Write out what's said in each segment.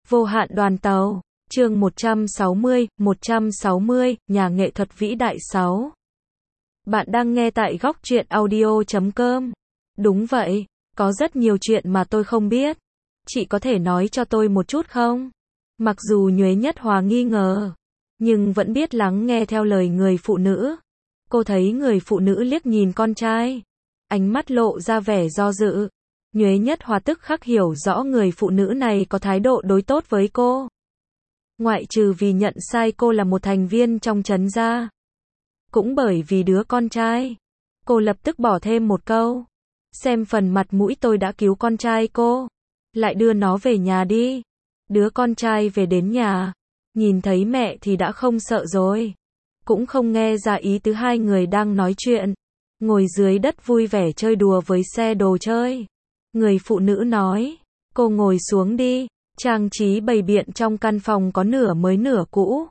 Vô hạn đoàn tàu, chương 160, nhà nghệ thuật vĩ đại 6. Bạn đang nghe tại góc truyện audio.com. Đúng vậy, có rất nhiều chuyện mà tôi không biết. Chị có thể nói cho tôi một chút không? Mặc dù Nhuế Nhất Hòa nghi ngờ, nhưng vẫn biết lắng nghe theo lời người phụ nữ. Cô thấy người phụ nữ liếc nhìn con trai, ánh mắt lộ ra vẻ do dự. Nhuế Nhất Hòa tức khắc hiểu rõ người phụ nữ này có thái độ đối tốt với cô. Ngoại trừ vì nhận sai cô là một thành viên trong trấn ra. Cũng bởi vì đứa con trai. Cô lập tức bỏ thêm một câu. Xem phần mặt mũi tôi đã cứu con trai cô. Lại đưa nó về nhà đi. Đứa con trai về đến nhà. Nhìn thấy mẹ thì đã không sợ rồi. Cũng không nghe ra ý tứ hai người đang nói chuyện. Ngồi dưới đất vui vẻ chơi đùa với xe đồ chơi. Người phụ nữ nói, cô ngồi xuống đi, trang trí bày biện trong căn phòng có nửa mới nửa cũ.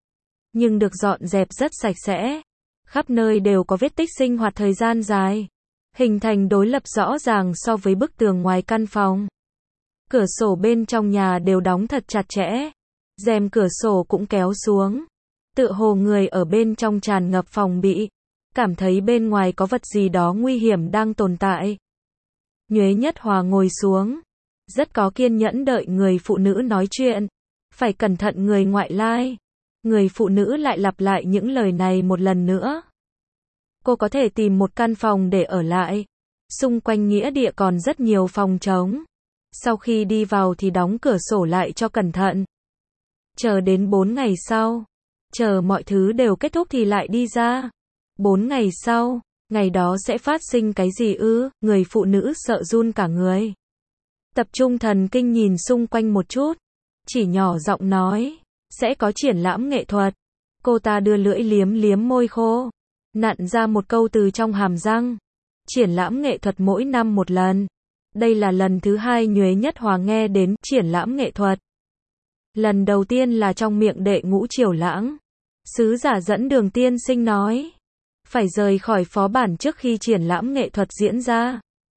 Nhưng được dọn dẹp rất sạch sẽ. Khắp nơi đều có vết tích sinh hoạt thời gian dài. Hình thành đối lập rõ ràng so với bức tường ngoài căn phòng. Cửa sổ bên trong nhà đều đóng thật chặt chẽ. Rèm cửa sổ cũng kéo xuống. Tựa hồ người ở bên trong tràn ngập phòng bị. Cảm thấy bên ngoài có vật gì đó nguy hiểm đang tồn tại. Nhuế Nhất Hòa ngồi xuống, rất có kiên nhẫn đợi người phụ nữ nói chuyện. Phải cẩn thận người ngoại lai. Người phụ nữ lại lặp lại những lời này một lần nữa. Cô có thể tìm một căn phòng để ở lại. Xung quanh nghĩa địa còn rất nhiều phòng trống. Sau khi đi vào thì đóng cửa sổ lại cho cẩn thận. Chờ đến 4 ngày sau. Chờ mọi thứ đều kết thúc thì lại đi ra. 4 ngày sau. Ngày đó sẽ phát sinh cái gì ư? Người phụ nữ sợ run cả người. Tập trung thần kinh nhìn xung quanh một chút. Chỉ nhỏ giọng nói. Sẽ có triển lãm nghệ thuật. Cô ta đưa lưỡi liếm liếm môi khô. Nặn ra một câu từ trong hàm răng. Triển lãm nghệ thuật mỗi năm một lần. Đây là lần thứ hai Nhuế Nhất Hòa nghe đến triển lãm nghệ thuật. Lần đầu tiên là trong miệng Đệ Ngũ Triều Lãng. Sứ giả dẫn đường tiên sinh nói. Phải rời khỏi phó bản trước khi triển lãm nghệ thuật diễn ra.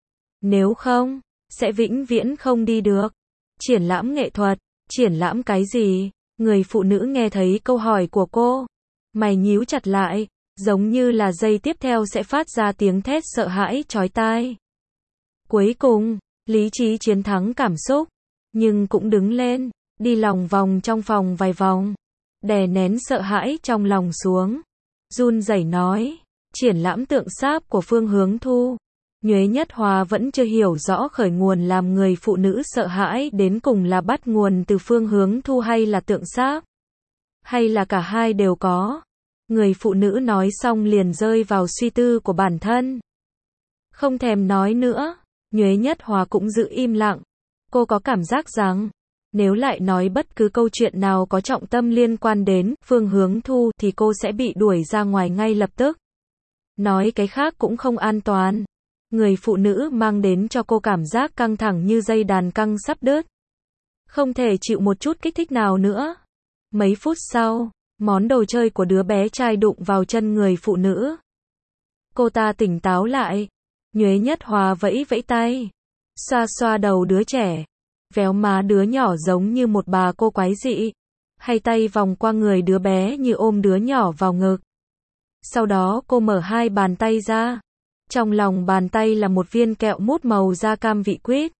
Nếu không, sẽ vĩnh viễn không đi được. Triển lãm nghệ thuật, triển lãm cái gì? Người phụ nữ nghe thấy câu hỏi của cô. Mày nhíu chặt lại, giống như là giây tiếp theo sẽ phát ra tiếng thét sợ hãi chói tai. Cuối cùng, lý trí chiến thắng cảm xúc. Nhưng cũng đứng lên, đi lòng vòng trong phòng vài vòng. Đè nén sợ hãi trong lòng xuống. Run rẩy nói. Triển lãm tượng sáp của Phương Hướng Thu. Nhuế Nhất Hòa vẫn chưa hiểu rõ khởi nguồn làm người phụ nữ sợ hãi đến cùng là bắt nguồn từ Phương Hướng Thu hay là tượng sáp. Hay là cả hai đều có. Người phụ nữ nói xong liền rơi vào suy tư của bản thân. Không thèm nói nữa. Nhuế Nhất Hòa cũng giữ im lặng. Cô có cảm giác rằng, nếu lại nói bất cứ câu chuyện nào có trọng tâm liên quan đến Phương Hướng Thu thì cô sẽ bị đuổi ra ngoài ngay lập tức. Nói cái khác cũng không an toàn. Người phụ nữ mang đến cho cô cảm giác căng thẳng như dây đàn căng sắp đứt. Không thể chịu một chút kích thích nào nữa. Mấy phút sau, món đồ chơi của đứa bé trai đụng vào chân người phụ nữ. Cô ta tỉnh táo lại. Nhuế Nhất Hòa vẫy vẫy tay. Xoa xoa đầu đứa trẻ. Véo má đứa nhỏ giống như một bà cô quái dị. Hay tay vòng qua người đứa bé như ôm đứa nhỏ vào ngực. Sau đó cô mở hai bàn tay ra. Trong lòng bàn tay là một viên kẹo mút màu da cam vị quýt.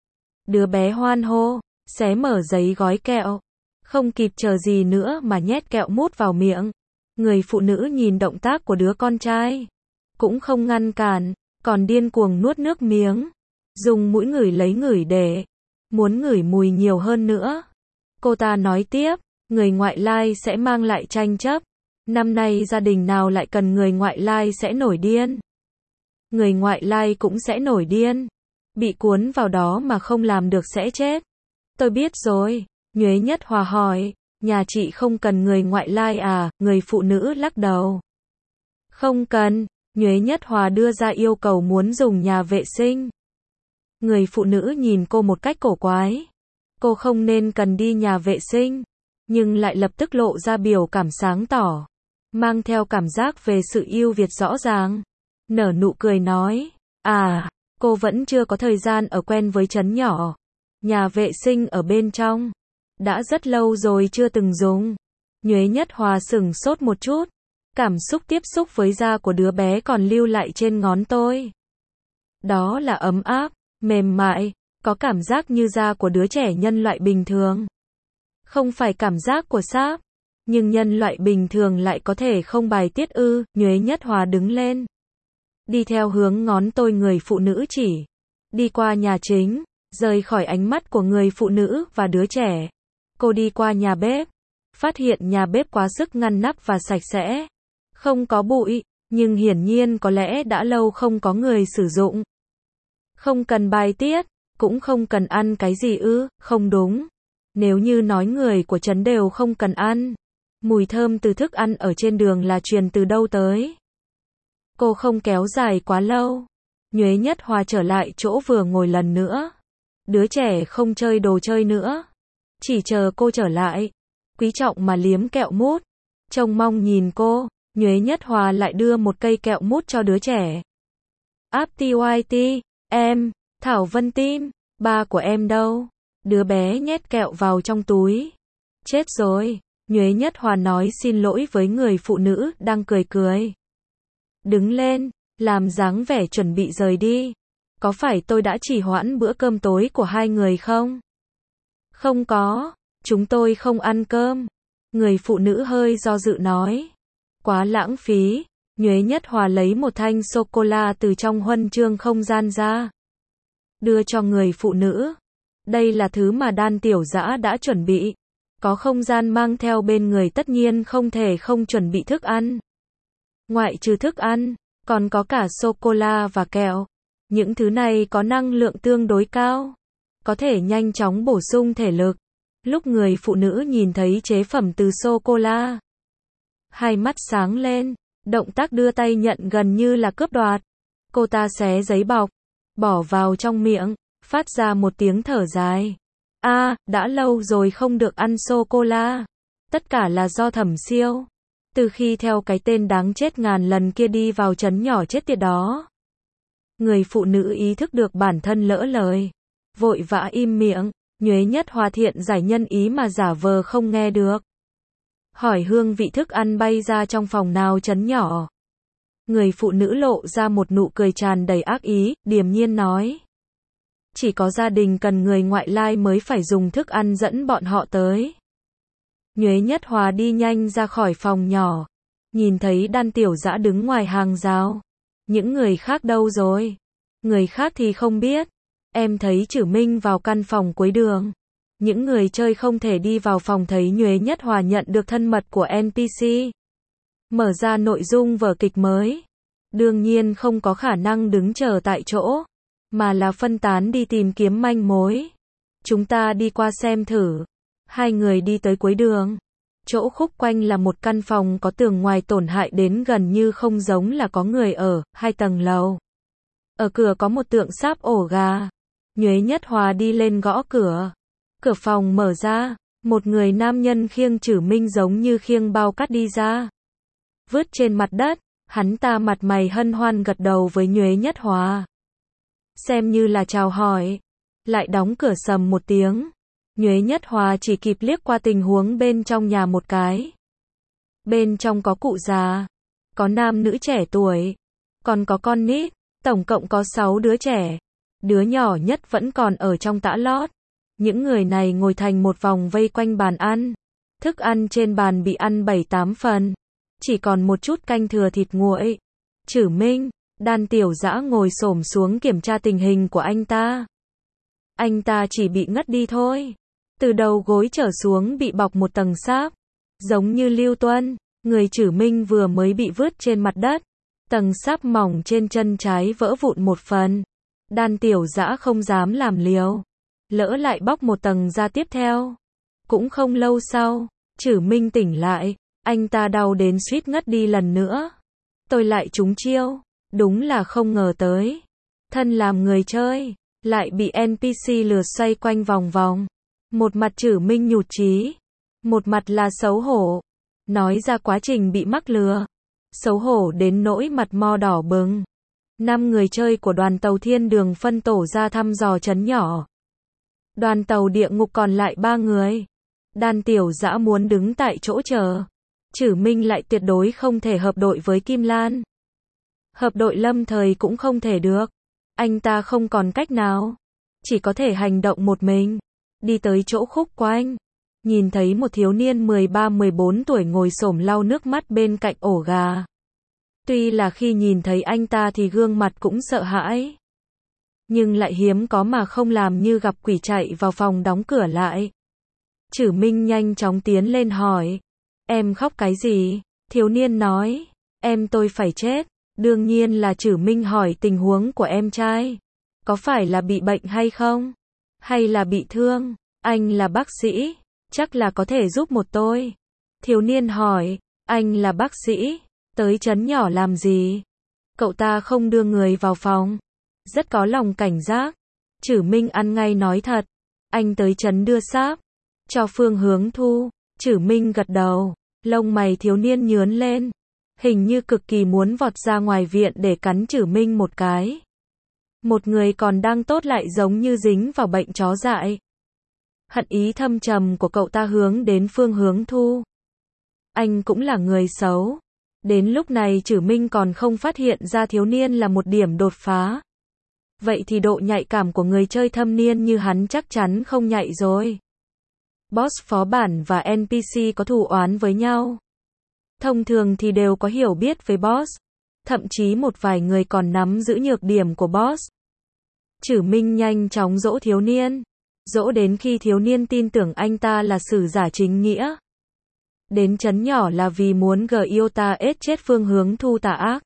Đứa bé hoan hô, xé mở giấy gói kẹo. Không kịp chờ gì nữa mà nhét kẹo mút vào miệng. Người phụ nữ nhìn động tác của đứa con trai. Cũng không ngăn cản, còn điên cuồng nuốt nước miếng. Dùng mũi ngửi lấy ngửi để. Muốn ngửi mùi nhiều hơn nữa. Cô ta nói tiếp, người ngoại lai sẽ mang lại tranh chấp. Năm nay gia đình nào lại cần người ngoại lai sẽ nổi điên. Người ngoại lai cũng sẽ nổi điên. Bị cuốn vào đó mà không làm được sẽ chết. Tôi biết rồi. Nhuế Nhất Hòa hỏi. Nhà chị không cần người ngoại lai à? Người phụ nữ lắc đầu. Không cần. Nhuế Nhất Hòa đưa ra yêu cầu muốn dùng nhà vệ sinh. Người phụ nữ nhìn cô một cách cổ quái. Cô không nên cần đi nhà vệ sinh. Nhưng lại lập tức lộ ra biểu cảm sáng tỏ. Mang theo cảm giác về sự ưu việt rõ ràng. Nở nụ cười nói. À, cô vẫn chưa có thời gian ở quen với trấn nhỏ. Nhà vệ sinh ở bên trong. Đã rất lâu rồi chưa từng dùng. Nhuế Nhất Hòa sửng sốt một chút. Cảm xúc tiếp xúc với da của đứa bé còn lưu lại trên ngón tôi. Đó là ấm áp, mềm mại, có cảm giác như da của đứa trẻ nhân loại bình thường. Không phải cảm giác của sáp. Nhưng nhân loại bình thường lại có thể không bài tiết ư? Nhuế Nhất Hòa đứng lên. Đi theo hướng ngón tôi người phụ nữ chỉ. Đi qua nhà chính, rời khỏi ánh mắt của người phụ nữ và đứa trẻ. Cô đi qua nhà bếp. Phát hiện nhà bếp quá sức ngăn nắp và sạch sẽ. Không có bụi, nhưng hiển nhiên có lẽ đã lâu không có người sử dụng. Không cần bài tiết, cũng không cần ăn cái gì ư? Không đúng. Nếu như nói người của trấn đều không cần ăn. Mùi thơm từ thức ăn ở trên đường là truyền từ đâu tới? Cô không kéo dài quá lâu. Nhuế Nhất Hòa trở lại chỗ vừa ngồi lần nữa. Đứa trẻ không chơi đồ chơi nữa. Chỉ chờ cô trở lại. Quý trọng mà liếm kẹo mút. Trông mong nhìn cô. Nhuế Nhất Hòa lại đưa một cây kẹo mút cho đứa trẻ. Aptyt, em, Thảo Vân Tim, ba của em đâu? Đứa bé nhét kẹo vào trong túi. Chết rồi. Nhuế Nhất Hòa nói xin lỗi với người phụ nữ đang cười cười. Đứng lên, làm dáng vẻ chuẩn bị rời đi. Có phải tôi đã trì hoãn bữa cơm tối của hai người không? Không có, chúng tôi không ăn cơm. Người phụ nữ hơi do dự nói. Quá lãng phí. Nhuế Nhất Hòa lấy một thanh sô-cô-la từ trong huân chương không gian ra. Đưa cho người phụ nữ. Đây là thứ mà Đan Tiểu Dã đã chuẩn bị. Có không gian mang theo bên người tất nhiên không thể không chuẩn bị thức ăn. Ngoại trừ thức ăn, còn có cả sô-cô-la và kẹo. Những thứ này có năng lượng tương đối cao. Có thể nhanh chóng bổ sung thể lực. Lúc người phụ nữ nhìn thấy chế phẩm từ sô-cô-la. Hai mắt sáng lên. Động tác đưa tay nhận gần như là cướp đoạt. Cô ta xé giấy bọc. Bỏ vào trong miệng. Phát ra một tiếng thở dài. Đã lâu rồi không được ăn sô-cô-la. Tất cả là do Thẩm Siêu. Từ khi theo cái tên đáng chết ngàn lần kia đi vào trấn nhỏ chết tiệt đó. Người phụ nữ ý thức được bản thân lỡ lời. Vội vã im miệng. Nhuế Nhất Hòa thiện giải nhân ý mà giả vờ không nghe được. Hỏi hương vị thức ăn bay ra trong phòng nào trấn nhỏ. Người phụ nữ lộ ra một nụ cười tràn đầy ác ý, điềm nhiên nói. Chỉ có gia đình cần người ngoại lai mới phải dùng thức ăn dẫn bọn họ tới. Nhuế Nhất Hòa đi nhanh ra khỏi phòng nhỏ. Nhìn thấy Đan Tiểu Dã đứng ngoài hàng rào. Những người khác đâu rồi? Người khác thì không biết. Em thấy Trử Minh vào căn phòng cuối đường. Những người chơi không thể đi vào phòng thấy Nhuế Nhất Hòa nhận được thân mật của NPC. Mở ra nội dung vở kịch mới. Đương nhiên không có khả năng đứng chờ tại chỗ. Mà là phân tán đi tìm kiếm manh mối. Chúng ta đi qua xem thử. Hai người đi tới cuối đường. Chỗ khúc quanh là một căn phòng có tường ngoài tổn hại đến gần như không giống là có người ở, 2 tầng lầu. Ở cửa có một tượng sáp ổ gà. Nhuế Nhất Hòa đi lên gõ cửa. Cửa phòng mở ra, một người nam nhân khiêng Trử Minh giống như khiêng bao cát đi ra. Vứt trên mặt đất, hắn ta mặt mày hân hoan gật đầu với Nhuế Nhất Hòa. Xem như là chào hỏi. Lại đóng cửa sầm một tiếng. Nhuế Nhất Hòa chỉ kịp liếc qua tình huống bên trong nhà một cái. Bên trong có cụ già, có nam nữ trẻ tuổi, còn có con nít, tổng cộng có 6 đứa trẻ. Đứa nhỏ nhất vẫn còn ở trong tã lót. Những người này ngồi thành một vòng vây quanh bàn ăn. Thức ăn trên bàn bị ăn 7-8 phần. Chỉ còn một chút canh thừa thịt nguội. Trử Minh, Đan Tiểu Dã ngồi xổm xuống kiểm tra tình hình của anh ta. Anh ta chỉ bị ngất đi thôi. Từ đầu gối trở xuống bị bọc một tầng sáp. Giống như Lưu Tuân, người Trử Minh vừa mới bị vứt trên mặt đất. Tầng sáp mỏng trên chân trái vỡ vụn một phần. Đan Tiểu Dã không dám làm liều. Lỡ lại bóc một tầng ra tiếp theo. Cũng không lâu sau, Trử Minh tỉnh lại. Anh ta đau đến suýt ngất đi lần nữa. Tôi lại trúng chiêu. Đúng là không ngờ tới. Thân làm người chơi, lại bị NPC lừa xoay quanh vòng vòng. Một mặt Trử Minh nhụt chí. Một mặt là xấu hổ. Nói ra quá trình bị mắc lừa. Xấu hổ đến nỗi mặt mo đỏ bừng. 5 người chơi của đoàn tàu thiên đường phân tổ ra thăm dò trấn nhỏ. Đoàn tàu địa ngục còn lại 3 người. Đan Tiểu Dã muốn đứng tại chỗ chờ. Trử Minh lại tuyệt đối không thể hợp đội với Kim Lan. Hợp đội lâm thời cũng không thể được. Anh ta không còn cách nào. Chỉ có thể hành động một mình. Đi tới chỗ Khúc Quanh. Nhìn thấy một thiếu niên 13-14 tuổi ngồi xổm lau nước mắt bên cạnh ổ gà. Tuy là khi nhìn thấy anh ta thì gương mặt cũng sợ hãi. Nhưng lại hiếm có mà không làm như gặp quỷ chạy vào phòng đóng cửa lại. Trử Minh nhanh chóng tiến lên hỏi. Em khóc cái gì? Thiếu niên nói. Em tôi phải chết. Đương nhiên là Trử Minh hỏi tình huống của em trai. Có phải là bị bệnh hay không? Hay là bị thương? Anh là bác sĩ. Chắc là có thể giúp một tôi. Thiếu niên hỏi. Anh là bác sĩ. Tới trấn nhỏ làm gì? Cậu ta không đưa người vào phòng. Rất có lòng cảnh giác. Trử Minh ăn ngay nói thật. Anh tới trấn đưa sáp. Cho Phương Hướng Thu. Trử Minh gật đầu. Lông mày thiếu niên nhướng lên. Hình như cực kỳ muốn vọt ra ngoài viện để cắn Trử Minh một cái. Một người còn đang tốt lại giống như dính vào bệnh chó dại. Hận ý thâm trầm của cậu ta hướng đến Phương Hướng Thu. Anh cũng là người xấu. Đến lúc này Trử Minh còn không phát hiện ra thiếu niên là một điểm đột phá. Vậy thì độ nhạy cảm của người chơi thâm niên như hắn chắc chắn không nhạy rồi. Boss phó bản và NPC có thù oán với nhau. Thông thường thì đều có hiểu biết với boss. Thậm chí một vài người còn nắm giữ nhược điểm của boss. Trử Minh nhanh chóng dỗ thiếu niên. Dỗ đến khi thiếu niên tin tưởng anh ta là sử giả chính nghĩa. Đến trấn nhỏ là vì muốn Giota ết chết Phương Hướng Thu tà ác.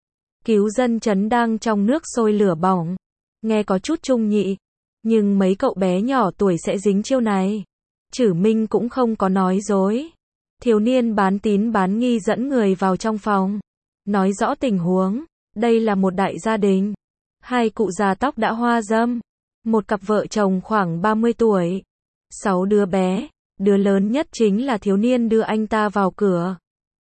Cứu dân trấn đang trong nước sôi lửa bỏng. Nghe có chút trung nhị. Nhưng mấy cậu bé nhỏ tuổi sẽ dính chiêu này. Trử Minh cũng không có nói dối. Thiếu niên bán tín bán nghi dẫn người vào trong phòng. Nói rõ tình huống. Đây là một đại gia đình. Hai cụ già tóc đã hoa râm. Một cặp vợ chồng khoảng 30 tuổi. 6 đứa bé. Đứa lớn nhất chính là thiếu niên đưa anh ta vào cửa.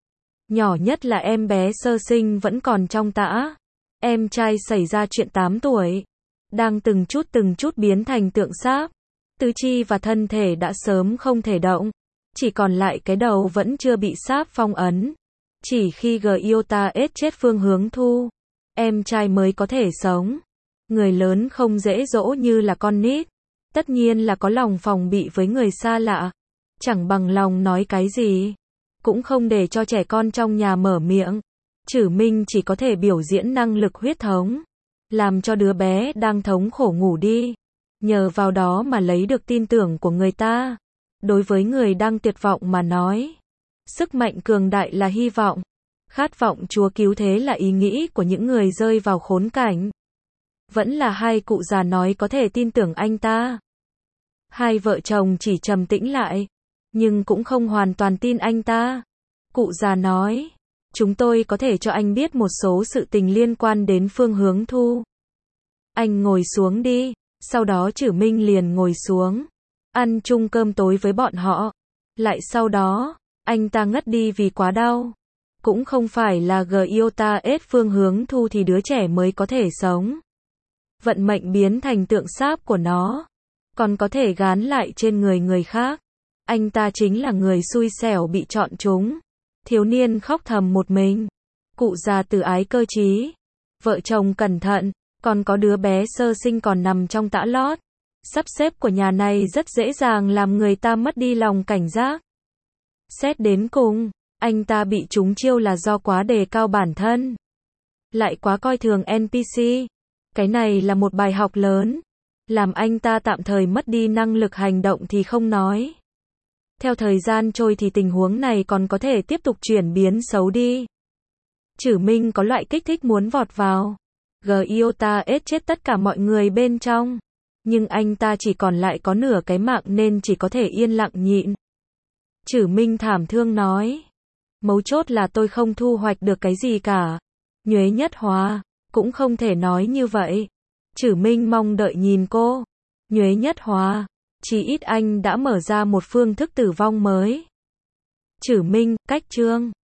Nhỏ nhất là em bé sơ sinh vẫn còn trong tã. Em trai xảy ra chuyện 8 tuổi. Đang từng chút biến thành tượng sáp. Tứ chi và thân thể đã sớm không thể động. Chỉ còn lại cái đầu vẫn chưa bị sáp phong ấn. Chỉ khi Giota ết chết Phương Hướng Thu, em trai mới có thể sống. Người lớn không dễ dỗ như là con nít. Tất nhiên là có lòng phòng bị với người xa lạ. Chẳng bằng lòng nói cái gì. Cũng không để cho trẻ con trong nhà mở miệng. Trử Minh chỉ có thể biểu diễn năng lực huyết thống. Làm cho đứa bé đang thống khổ ngủ đi. Nhờ vào đó mà lấy được tin tưởng của người ta. Đối với người đang tuyệt vọng mà nói. Sức mạnh cường đại là hy vọng. Khát vọng Chúa cứu thế là ý nghĩ của những người rơi vào khốn cảnh. Vẫn là hai cụ già nói có thể tin tưởng anh ta. Hai vợ chồng chỉ trầm tĩnh lại. Nhưng cũng không hoàn toàn tin anh ta. Cụ già nói. Chúng tôi có thể cho anh biết một số sự tình liên quan đến Phương Hướng Thu. Anh ngồi xuống đi. Sau đó Trử Minh liền ngồi xuống. Ăn chung cơm tối với bọn họ. Lại sau đó, anh ta ngất đi vì quá đau. Cũng không phải là Giota ết Phương Hướng Thu thì đứa trẻ mới có thể sống. Vận mệnh biến thành tượng sáp của nó. Còn có thể gán lại trên người khác. Anh ta chính là người xui xẻo bị chọn chúng. Thiếu niên khóc thầm một mình. Cụ già từ ái cơ trí. Vợ chồng cẩn thận. Còn có đứa bé sơ sinh còn nằm trong tã lót. Sắp xếp của nhà này rất dễ dàng làm người ta mất đi lòng cảnh giác. Xét đến cùng, anh ta bị trúng chiêu là do quá đề cao bản thân. Lại quá coi thường NPC. Cái này là một bài học lớn. Làm anh ta tạm thời mất đi năng lực hành động thì không nói. Theo thời gian trôi thì tình huống này còn có thể tiếp tục chuyển biến xấu đi. Trử Minh có loại kích thích muốn vọt vào. Giota ết chết tất cả mọi người bên trong. Nhưng anh ta chỉ còn lại có nửa cái mạng nên chỉ có thể yên lặng nhịn. Trử Minh thảm thương nói. Mấu chốt là tôi không thu hoạch được cái gì cả. Nhuế Nhất Hóa, cũng không thể nói như vậy. Trử Minh mong đợi nhìn cô. Nhuế Nhất Hóa, chỉ ít anh đã mở ra một phương thức tử vong mới. Trử Minh, cách chương.